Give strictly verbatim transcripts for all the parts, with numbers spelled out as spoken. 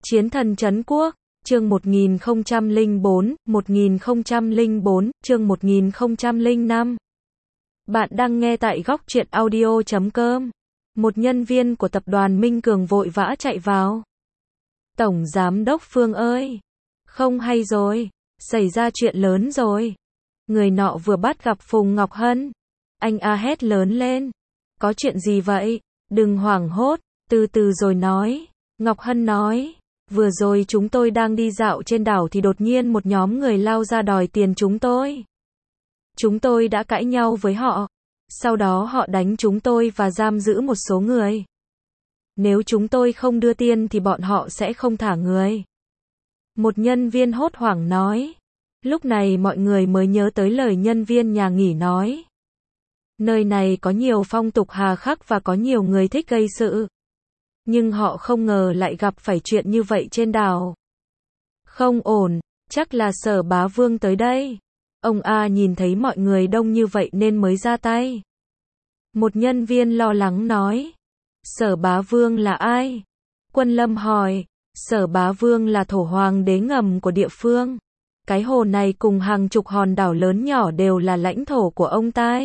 Chiến thần trấn quốc, chương một nghìn không trăm lẻ bốn, một nghìn không trăm lẻ bốn, chương một nghìn không trăm lẻ năm. Bạn đang nghe tại góc truyện audio chấm com. Một nhân viên của tập đoàn Minh Cường vội vã chạy vào. Tổng giám đốc Phương ơi! Không hay rồi, xảy ra chuyện lớn rồi. Người nọ vừa bắt gặp Phùng Ngọc Hân. Anh a hét lớn lên. Có chuyện gì vậy? Đừng hoảng hốt, từ từ rồi nói. Ngọc Hân nói. Vừa rồi chúng tôi đang đi dạo trên đảo thì đột nhiên một nhóm người lao ra đòi tiền chúng tôi. Chúng tôi đã cãi nhau với họ. Sau đó họ đánh chúng tôi và giam giữ một số người. Nếu chúng tôi không đưa tiền thì bọn họ sẽ không thả người. Một nhân viên hốt hoảng nói. Lúc này mọi người mới nhớ tới lời nhân viên nhà nghỉ nói. Nơi này có nhiều phong tục hà khắc và có nhiều người thích gây sự. Nhưng họ không ngờ lại gặp phải chuyện như vậy trên đảo. Không ổn, chắc là Sở Bá Vương tới đây. Ông A nhìn thấy mọi người đông như vậy nên mới ra tay. Một nhân viên lo lắng nói. Sở Bá Vương là ai? Quân Lâm hỏi. Sở Bá Vương là thổ hoàng đế ngầm của địa phương. Cái hồ này cùng hàng chục hòn đảo lớn nhỏ đều là lãnh thổ của ông ta.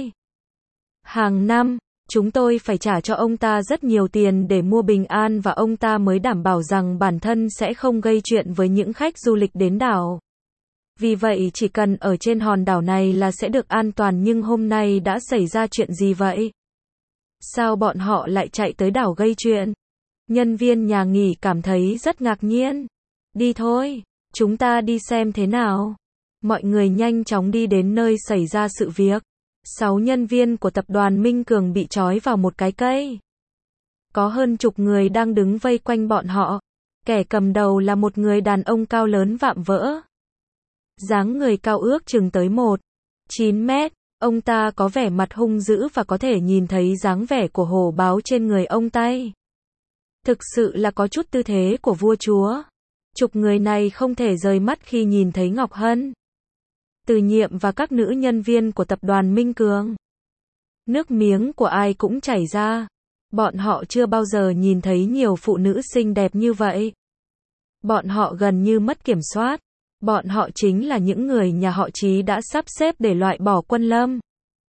Hàng năm, chúng tôi phải trả cho ông ta rất nhiều tiền để mua bình an và ông ta mới đảm bảo rằng bản thân sẽ không gây chuyện với những khách du lịch đến đảo. Vì vậy chỉ cần ở trên hòn đảo này là sẽ được an toàn, nhưng hôm nay đã xảy ra chuyện gì vậy? Sao bọn họ lại chạy tới đảo gây chuyện? Nhân viên nhà nghỉ cảm thấy rất ngạc nhiên. Đi thôi, chúng ta đi xem thế nào. Mọi người nhanh chóng đi đến nơi xảy ra sự việc. Sáu nhân viên của tập đoàn Minh Cường bị trói vào một cái cây. Có hơn chục người đang đứng vây quanh bọn họ. Kẻ cầm đầu là một người đàn ông cao lớn vạm vỡ. Dáng người cao ước chừng tới một phẩy chín mét. Ông ta có vẻ mặt hung dữ và có thể nhìn thấy dáng vẻ của hổ báo trên người ông ta. Thực sự là có chút tư thế của vua chúa. Chục người này không thể rời mắt khi nhìn thấy Ngọc Hân, Từ Nhiệm và các nữ nhân viên của tập đoàn Minh Cường. Nước miếng của ai cũng chảy ra. Bọn họ chưa bao giờ nhìn thấy nhiều phụ nữ xinh đẹp như vậy. Bọn họ gần như mất kiểm soát. Bọn họ chính là những người nhà họ Chí đã sắp xếp để loại bỏ Quân Lâm.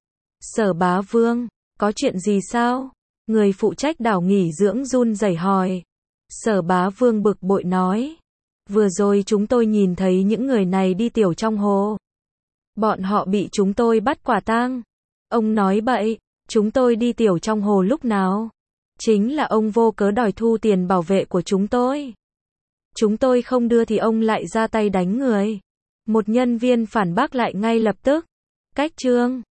Sở Bá Vương, có chuyện gì sao? Người phụ trách đảo nghỉ dưỡng run rẩy hỏi. Sở Bá Vương bực bội nói. Vừa rồi chúng tôi nhìn thấy những người này đi tiểu trong hồ. Bọn họ bị chúng tôi bắt quả tang. Ông nói bậy, chúng tôi đi tiểu trong hồ lúc nào? Chính là ông vô cớ đòi thu tiền bảo vệ của chúng tôi. Chúng tôi không đưa thì ông lại ra tay đánh người. Một nhân viên phản bác lại ngay lập tức. Cách chương